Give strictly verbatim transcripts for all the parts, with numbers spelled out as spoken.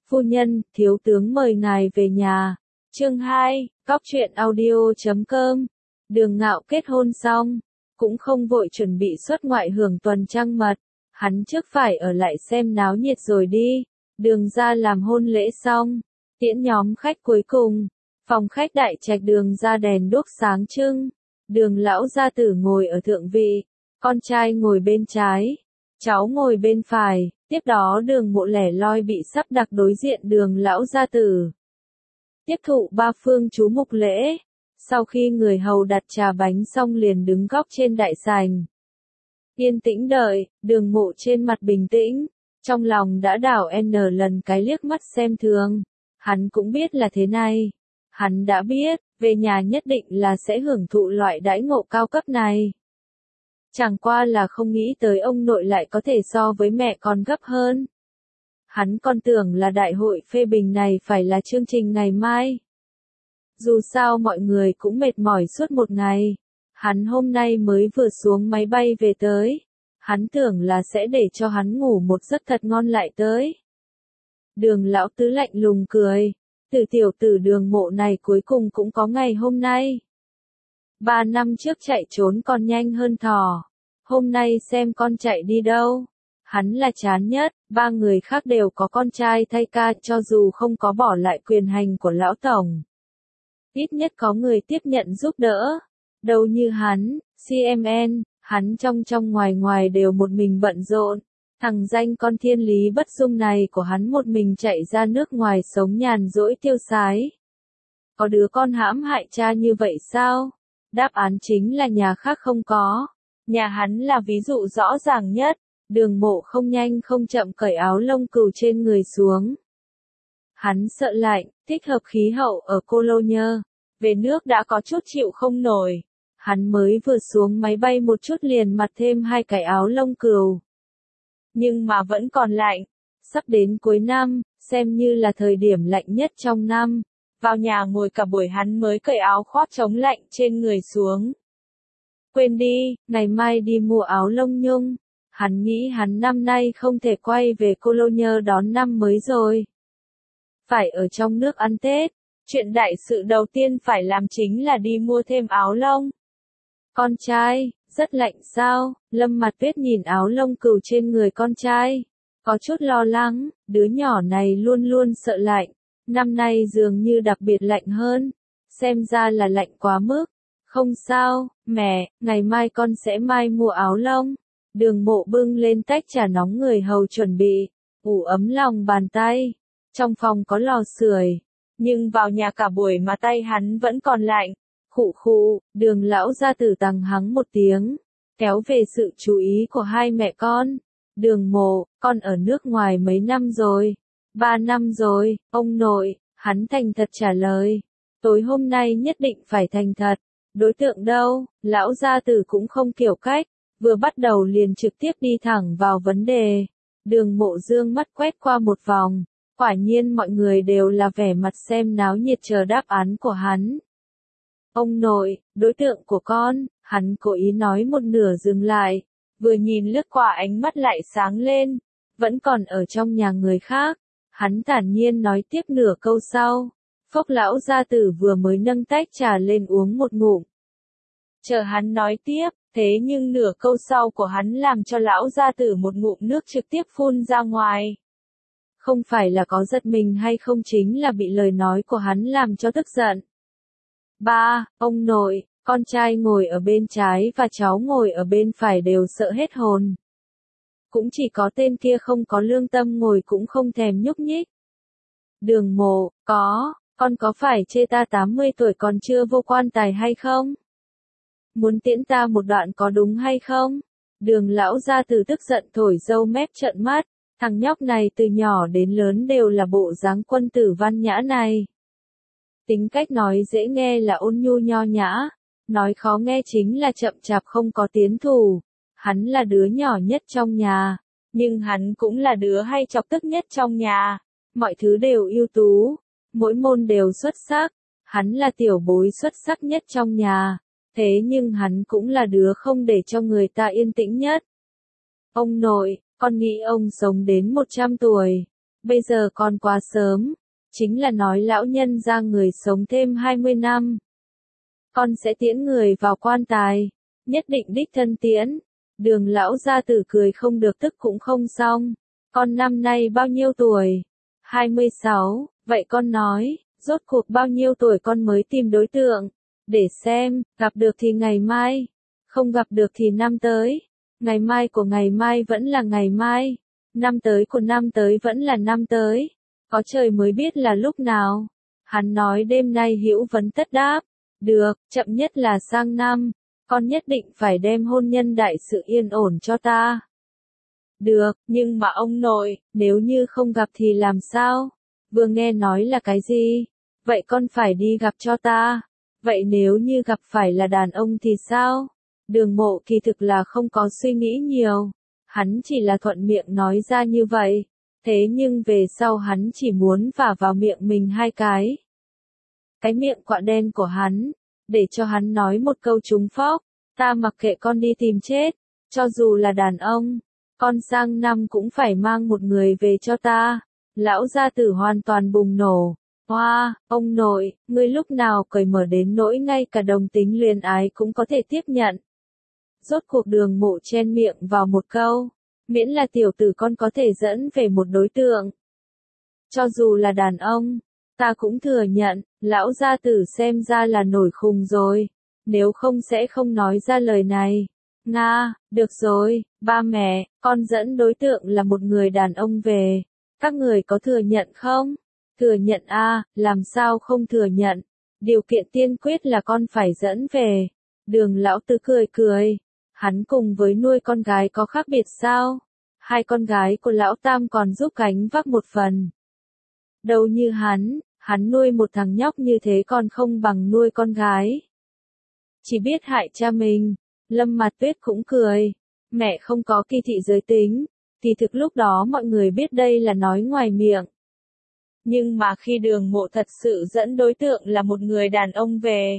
Phu nhân, thiếu tướng mời ngài về nhà. Chương hai, Cóc truyện audio chấm com. Đường Ngạo kết hôn xong, cũng không vội chuẩn bị xuất ngoại hưởng tuần trăng mật. Hắn trước phải ở lại xem náo nhiệt rồi đi. Đường ra làm hôn lễ xong, tiễn nhóm khách cuối cùng. Phòng khách đại trạch đường ra đèn đuốc sáng trưng. Đường lão gia tử ngồi ở thượng vị, con trai ngồi bên trái, cháu ngồi bên phải. Tiếp đó đường mộ lẻ loi bị sắp đặt đối diện đường lão gia tử. Tiếp thụ ba phương chú mục lễ. Sau khi người hầu đặt trà bánh xong liền đứng góc trên đại sảnh. Yên tĩnh đợi, đường mộ trên mặt bình tĩnh. Trong lòng đã đảo n lần cái liếc mắt xem thường. Hắn cũng biết là thế này. Hắn đã biết, về nhà nhất định là sẽ hưởng thụ loại đãi ngộ cao cấp này. Chẳng qua là không nghĩ tới ông nội lại có thể so với mẹ còn gấp hơn. Hắn còn tưởng là đại hội phê bình này phải là chương trình ngày mai. Dù sao mọi người cũng mệt mỏi suốt một ngày. Hắn hôm nay mới vừa xuống máy bay về tới. Hắn tưởng là sẽ để cho hắn ngủ một giấc thật ngon lại tới. Đường lão tứ lạnh lùng cười. Từ tiểu tử đường mộ này cuối cùng cũng có ngày hôm nay. Ba năm trước chạy trốn còn nhanh hơn thỏ. Hôm nay xem con chạy đi đâu. Hắn là chán nhất, ba người khác đều có con trai thay ca cho dù không có bỏ lại quyền hành của lão tổng. Ít nhất có người tiếp nhận giúp đỡ. Đâu như hắn, xê em en, hắn trong trong ngoài ngoài đều một mình bận rộn. Thằng danh con thiên lý bất dung này của hắn một mình chạy ra nước ngoài sống nhàn rỗi tiêu sái. Có đứa con hãm hại cha như vậy sao? Đáp án chính là nhà khác không có. Nhà hắn là ví dụ rõ ràng nhất. Đường mộ không nhanh không chậm cởi áo lông cừu trên người xuống. Hắn sợ lạnh, thích hợp khí hậu ở Cologne. Về nước đã có chút chịu không nổi. Hắn mới vừa xuống máy bay một chút liền mặc thêm hai cái áo lông cừu. Nhưng mà vẫn còn lạnh. Sắp đến cuối năm, xem như là thời điểm lạnh nhất trong năm. Vào nhà ngồi cả buổi hắn mới cởi áo khoác chống lạnh trên người xuống. Quên đi, ngày mai đi mua áo lông nhung. Hắn nghĩ hắn năm nay không thể quay về Cologne đón năm mới rồi. Phải ở trong nước ăn Tết. Chuyện đại sự đầu tiên phải làm chính là đi mua thêm áo lông. Con trai, rất lạnh sao? Lâm Mặt Tuyết nhìn áo lông cừu trên người con trai. Có chút lo lắng, đứa nhỏ này luôn luôn sợ lạnh. Năm nay dường như đặc biệt lạnh hơn. Xem ra là lạnh quá mức. Không sao, mẹ, ngày mai con sẽ mai mua áo lông. Đường mộ bưng lên tách trà nóng người hầu chuẩn bị. Ủ ấm lòng bàn tay. Trong phòng có lò sưởi. Nhưng vào nhà cả buổi mà tay hắn vẫn còn lạnh. Khụ khụ, đường lão gia tử tằng hắng một tiếng. Kéo về sự chú ý của hai mẹ con. Đường mộ, con ở nước ngoài mấy năm rồi? Ba năm rồi, ông nội, hắn thành thật trả lời. Tối hôm nay nhất định phải thành thật. Đối tượng đâu, lão gia tử cũng không kiểu cách. Vừa bắt đầu liền trực tiếp đi thẳng vào vấn đề. Đường mộ dương mắt quét qua một vòng. Quả nhiên mọi người đều là vẻ mặt xem náo nhiệt chờ đáp án của hắn. Ông nội, đối tượng của con, hắn cố ý nói một nửa dừng lại. Vừa nhìn lướt qua ánh mắt lại sáng lên. Vẫn còn ở trong nhà người khác. Hắn thản nhiên nói tiếp nửa câu sau. Phốc lão gia tử vừa mới nâng tách trà lên uống một ngụm. Chờ hắn nói tiếp, thế nhưng nửa câu sau của hắn làm cho lão gia tử một ngụm nước trực tiếp phun ra ngoài. Không phải là có giật mình hay không chính là bị lời nói của hắn làm cho tức giận. Ba, ông nội, con trai ngồi ở bên trái và cháu ngồi ở bên phải đều sợ hết hồn. Cũng chỉ có tên kia không có lương tâm ngồi cũng không thèm nhúc nhích. Đường mộ, có, con có phải chê ta tám mươi tuổi còn chưa vô quan tài hay không? Muốn tiễn ta một đoạn có đúng hay không? Đường lão gia tử tức giận thổi râu mép trợn mắt. Thằng nhóc này từ nhỏ đến lớn đều là bộ dáng quân tử văn nhã này. Tính cách nói dễ nghe là ôn nhu nho nhã. Nói khó nghe chính là chậm chạp không có tiến thủ. Hắn là đứa nhỏ nhất trong nhà. Nhưng hắn cũng là đứa hay chọc tức nhất trong nhà. Mọi thứ đều ưu tú. Mỗi môn đều xuất sắc. Hắn là tiểu bối xuất sắc nhất trong nhà. Thế nhưng hắn cũng là đứa không để cho người ta yên tĩnh nhất. Ông nội, con nghĩ ông sống đến một trăm tuổi. bây giờ còn quá sớm, chính là nói lão nhân ra người sống thêm hai mươi năm. Con sẽ tiễn người vào quan tài, nhất định đích thân tiễn. Đường lão gia tử cười không được tức cũng không xong. Con năm nay bao nhiêu tuổi? hai mươi sáu, vậy con nói, rốt cuộc bao nhiêu tuổi con mới tìm đối tượng? Để xem, gặp được thì ngày mai, không gặp được thì năm tới. Ngày mai của ngày mai vẫn là ngày mai, năm tới của năm tới vẫn là năm tới. Có trời mới biết là lúc nào. Hắn nói đêm nay hữu vấn tất đáp. Được, chậm nhất là sang năm. Con nhất định phải đem hôn nhân đại sự yên ổn cho ta. Được, nhưng mà ông nội, nếu như không gặp thì làm sao? Vừa nghe nói là cái gì? Vậy con phải đi gặp cho ta. Vậy nếu như gặp phải là đàn ông thì sao? Đường Mộ kỳ thực là không có suy nghĩ nhiều. Hắn chỉ là thuận miệng nói ra như vậy. Thế nhưng về sau hắn chỉ muốn vả vào miệng mình hai cái. Cái miệng quạ đen của hắn, để cho hắn nói một câu trúng phóc. Ta mặc kệ con đi tìm chết, cho dù là đàn ông, con sang năm cũng phải mang một người về cho ta. Lão gia tử hoàn toàn bùng nổ. Hoa, wow, ông nội, ngươi lúc nào cởi mở đến nỗi ngay cả đồng tính luyến ái cũng có thể tiếp nhận. Rốt cuộc Đường Mộ chen miệng vào một câu, miễn là tiểu tử con có thể dẫn về một đối tượng. Cho dù là đàn ông, ta cũng thừa nhận, lão gia tử xem ra là nổi khùng rồi, nếu không sẽ không nói ra lời này. Nga, được rồi, ba mẹ, con dẫn đối tượng là một người đàn ông về, các người có thừa nhận không? Thừa nhận a, à, làm sao không thừa nhận, điều kiện tiên quyết là con phải dẫn về. Đường lão tứ cười cười, hắn cùng với nuôi con gái có khác biệt sao? Hai con gái của lão tam còn giúp gánh vác một phần. Đâu như hắn, hắn nuôi một thằng nhóc như thế còn không bằng nuôi con gái. Chỉ biết hại cha mình. Lâm Mạt Tuyết cũng cười, mẹ không có kỳ thị giới tính, thì thực lúc đó mọi người biết đây là nói ngoài miệng. Nhưng mà khi Đường Mộ thật sự dẫn đối tượng là một người đàn ông về,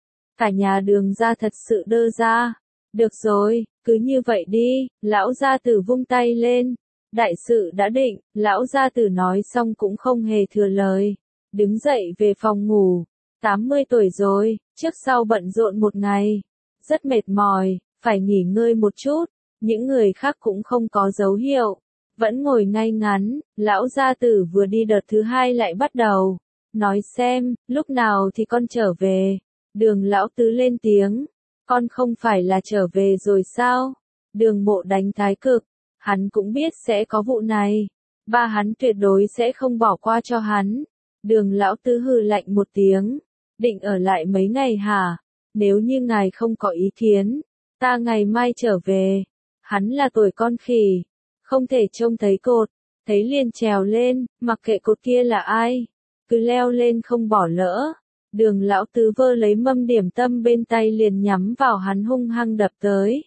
cả nhà Đường gia thật sự đơ ra. Được rồi, cứ như vậy đi, lão gia tử vung tay lên. Đại sự đã định, lão gia tử nói xong cũng không hề thừa lời. Đứng dậy về phòng ngủ, tám mươi tuổi rồi, trước sau bận rộn một ngày. Rất mệt mỏi, phải nghỉ ngơi một chút. Những người khác cũng không có dấu hiệu, vẫn ngồi ngay ngắn. Lão gia tử vừa đi đợt thứ hai lại bắt đầu. Nói xem, lúc nào thì con trở về. Đường lão tứ lên tiếng. Con không phải là trở về rồi sao? Đường Mộ đánh thái cực. Hắn cũng biết sẽ có vụ này. Ba hắn tuyệt đối sẽ không bỏ qua cho hắn. Đường lão tứ hừ lạnh một tiếng. Định ở lại mấy ngày hả? Nếu như ngài không có ý kiến, ta ngày mai trở về. Hắn là tuổi con khỉ, không thể trông thấy cột, thấy liền trèo lên, mặc kệ cột kia là ai, cứ leo lên không bỏ lỡ. Đường lão tứ vơ lấy mâm điểm tâm bên tay liền nhắm vào hắn hung hăng đập tới.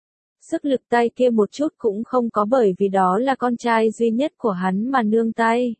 Sức lực tay kia một chút cũng không có bởi vì đó là con trai duy nhất của hắn mà nương tay.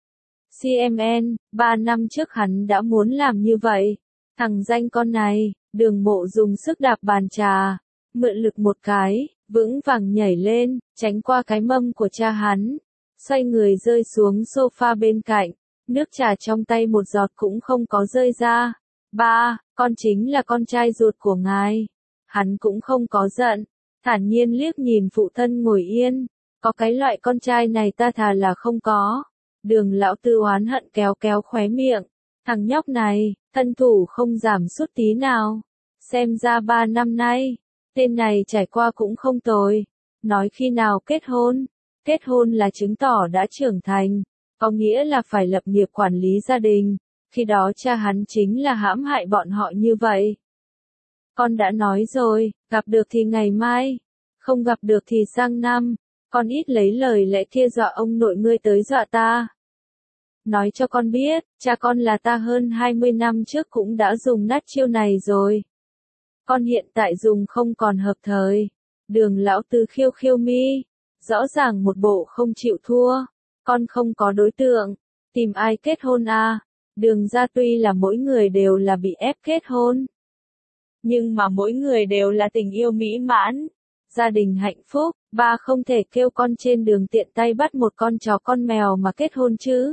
xê em en, ba năm trước hắn đã muốn làm như vậy. Thằng danh con này, Đường Mộ dùng sức đạp bàn trà, mượn lực một cái, vững vàng nhảy lên, tránh qua cái mâm của cha hắn, xoay người rơi xuống sofa bên cạnh, nước trà trong tay một giọt cũng không có rơi ra. Ba, con chính là con trai ruột của ngài. Hắn cũng không có giận, thản nhiên liếc nhìn phụ thân ngồi yên, có cái loại con trai này ta thà là không có. Đường lão tư oán hận kéo kéo khóe miệng, thằng nhóc này, thân thủ không giảm sút tí nào. Xem ra ba năm nay, tên này trải qua cũng không tồi. Nói khi nào kết hôn? Kết hôn là chứng tỏ đã trưởng thành, có nghĩa là phải lập nghiệp quản lý gia đình. Khi đó cha hắn chính là hãm hại bọn họ như vậy. Con đã nói rồi, gặp được thì ngày mai, không gặp được thì sang năm. Con ít lấy lời lẽ kia dọa ông nội ngươi tới dọa ta. Nói cho con biết, cha con là ta hơn hai mươi năm trước cũng đã dùng nát chiêu này rồi. Con hiện tại dùng không còn hợp thời. Đường lão tứ khiêu khiêu mi, rõ ràng một bộ không chịu thua. Con không có đối tượng, tìm ai kết hôn à? Đường gia tuy là mỗi người đều là bị ép kết hôn, nhưng mà mỗi người đều là tình yêu mỹ mãn. gia đình hạnh phúc, ba không thể kêu con trên đường tiện tay bắt một con chó con mèo mà kết hôn chứ.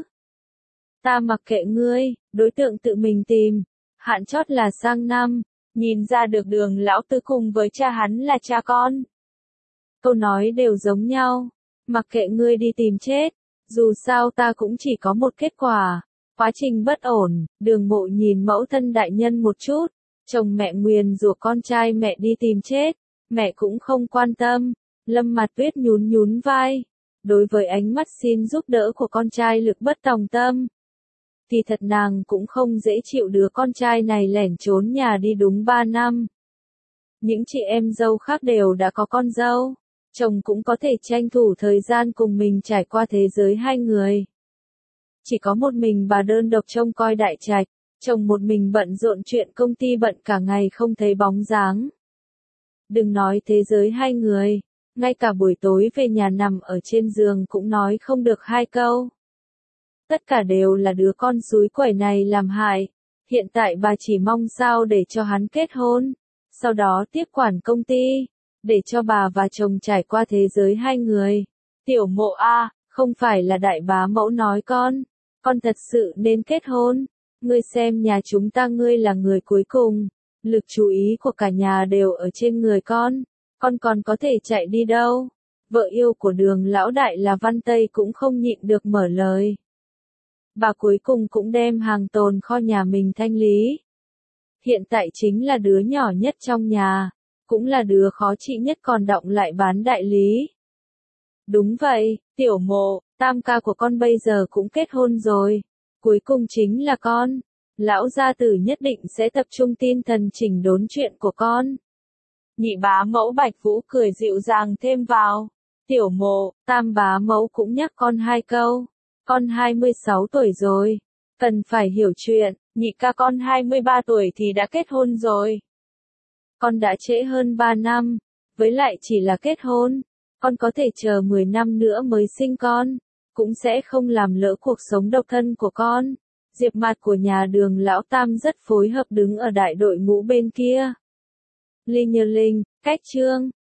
Ta mặc kệ ngươi, đối tượng tự mình tìm, hạn chót là sang năm, nhìn ra được Đường lão tư cùng với cha hắn là cha con. Câu nói đều giống nhau, mặc kệ ngươi đi tìm chết, dù sao ta cũng chỉ có một kết quả. Quá trình bất ổn, Đường Mộ nhìn mẫu thân đại nhân một chút, chồng mẹ nguyền rủa con trai mẹ đi tìm chết, mẹ cũng không quan tâm. Lâm Mạt Tuyết nhún nhún vai, đối với ánh mắt xin giúp đỡ của con trai lực bất tòng tâm. Thì thật nàng cũng không dễ chịu đứa con trai này lẻn trốn nhà đi đúng ba năm. Những chị em dâu khác đều đã có con dâu, chồng cũng có thể tranh thủ thời gian cùng mình trải qua thế giới hai người. Chỉ có một mình bà đơn độc trông coi đại trạch, chồng một mình bận rộn chuyện công ty bận cả ngày không thấy bóng dáng. Đừng nói thế giới hai người, ngay cả buổi tối về nhà nằm ở trên giường cũng nói không được hai câu. Tất cả đều là đứa con xúi quẩy này làm hại. Hiện tại bà chỉ mong sao để cho hắn kết hôn, sau đó tiếp quản công ty, để cho bà và chồng trải qua thế giới hai người. Tiểu Mộ a, không phải là đại bá mẫu nói con, con thật sự nên kết hôn. Ngươi xem nhà chúng ta ngươi là người cuối cùng, lực chú ý của cả nhà đều ở trên người con, con còn có thể chạy đi đâu. Vợ yêu của Đường lão đại là Văn Tây cũng không nhịn được mở lời. Bà cuối cùng cũng đem hàng tồn kho nhà mình thanh lý. Hiện tại chính là đứa nhỏ nhất trong nhà, cũng là đứa khó trị nhất còn động lại bán đại lý. Đúng vậy, Tiểu Mộ, tam ca của con bây giờ cũng kết hôn rồi, cuối cùng chính là con. Lão gia tử nhất định sẽ tập trung tinh thần chỉnh đốn chuyện của con. Nhị bá mẫu Bạch Vũ cười dịu dàng thêm vào. Tiểu Mộ, tam bá mẫu cũng nhắc con hai câu. Con hai mươi sáu tuổi rồi, cần phải hiểu chuyện, nhị ca con hai mươi ba tuổi thì đã kết hôn rồi. Con đã trễ hơn ba năm, với lại chỉ là kết hôn, con có thể chờ mười năm nữa mới sinh con, cũng sẽ không làm lỡ cuộc sống độc thân của con. Diệp Mạt của nhà Đường lão tam rất phối hợp đứng ở đại đội ngũ bên kia. Linh Như Linh, cách chương